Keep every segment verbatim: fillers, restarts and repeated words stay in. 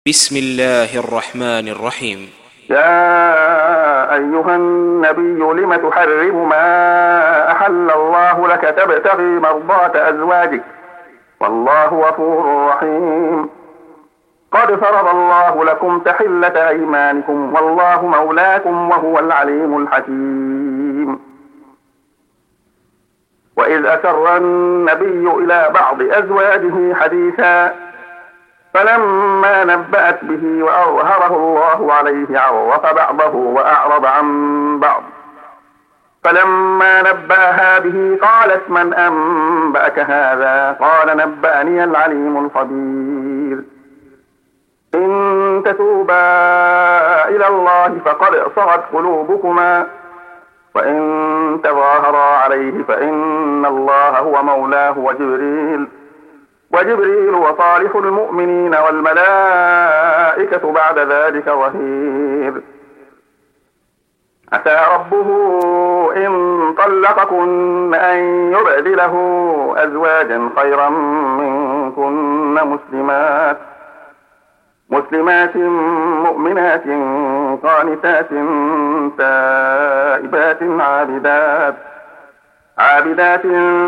بسم الله الرحمن الرحيم. يا أيها النبي لم تحرم ما أحل الله لك تبتغي مرضات أزواجك والله غفور رحيم. قد فرض الله لكم تحلة أيمانكم والله مولاكم وهو العليم الحكيم. وإذ أسر النبي إلى بعض أزواجه حديثا فلما نبأت به وأظهره الله عليه عرف بعضه وأعرض عن بعض. فلما نبأها به قالت من أنبأك هذا؟ قال نبأني العليم الخبير. إن تتوبا إلى الله فقد صغت قلوبكما وإن تظاهرا عليه فإن الله هو مولاه وجبريل وجبريل وصالح المؤمنين والملائكة بعد ذلك ظهير. عسى ربه إن طلقكن أن يبدله أزواجا خيرا منكن مسلمات مسلمات مؤمنات قانتات تائبات عابدات عابدات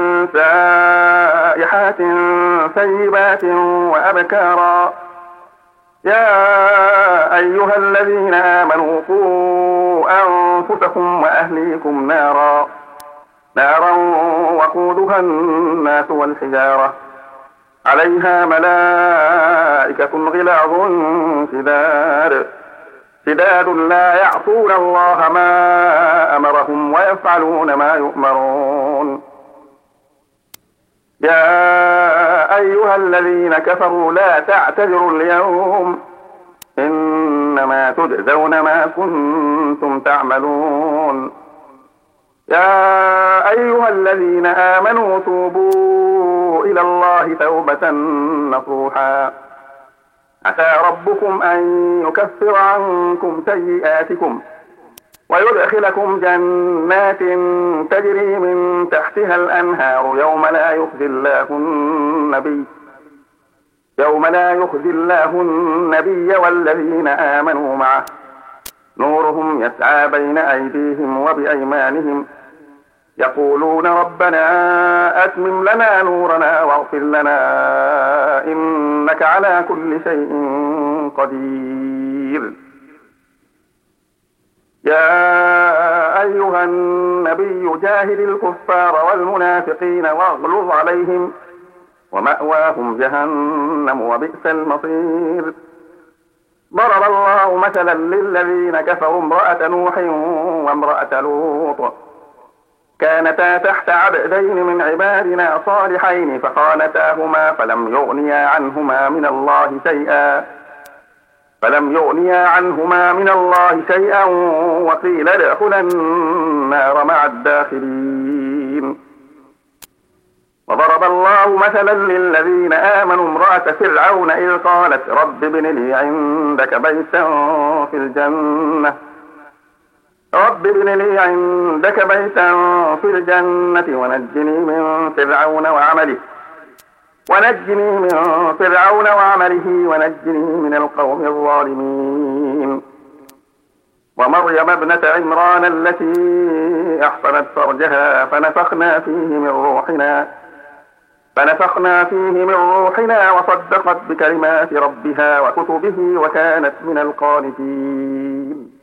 سائحات ثيبات وأبكارا. يا أيها الذين آمنوا قوا أنفسكم وأهليكم نارا نارا وقودها الناس والحجارة عليها ملائكة غلاظ شداد شداد لا يعصون الله ما أمرهم ويفعلون ما يؤمرون. يا أيها الذين كفروا لا تعتذروا اليوم إنما تجزون ما كنتم تعملون. يا أيها الذين آمنوا توبوا إلى الله توبة نصوحا عسى ربكم أن يكفر عنكم سيئاتكم ويدخلكم جنات تجري من تحتها الأنهار يوم لا يخزي الله النبي يوم لا يخزي الله النبي والذين آمنوا معه نورهم يسعى بين أيديهم وبأيمانهم يقولون ربنا أتمم لنا نورنا واغفر لنا إنك على كل شيء قدير. يا أيها النبي جاهد الكفار والمنافقين واغلظ عليهم ومأواهم جهنم وبئس المصير. ضرب الله مثلا للذين كفروا امرأة نوح وامرأة لوط كانتا تحت عبدين من عبادنا صالحين فخانتاهما فلم يغنيا عنهما من الله شيئا فلم يغنيا عنهما من الله شيئا وقيل ادخلا النار مع الداخلين. وضرب الله مثلا للذين آمنوا امرأة فرعون إذ قالت رب ابن لي عندك بيتا في الجنة رب ابن لي عندك بيتا في الجنة ونجني من فرعون وعمله ونجني من فرعون وعمله ونجني من القوم الظالمين. ومريم ابنة عمران التي أحصنت فرجها فنفخنا فيه من روحنا فنفخنا فيه من روحنا وصدقت بكلمات ربها وكتبه وكانت من القانتين.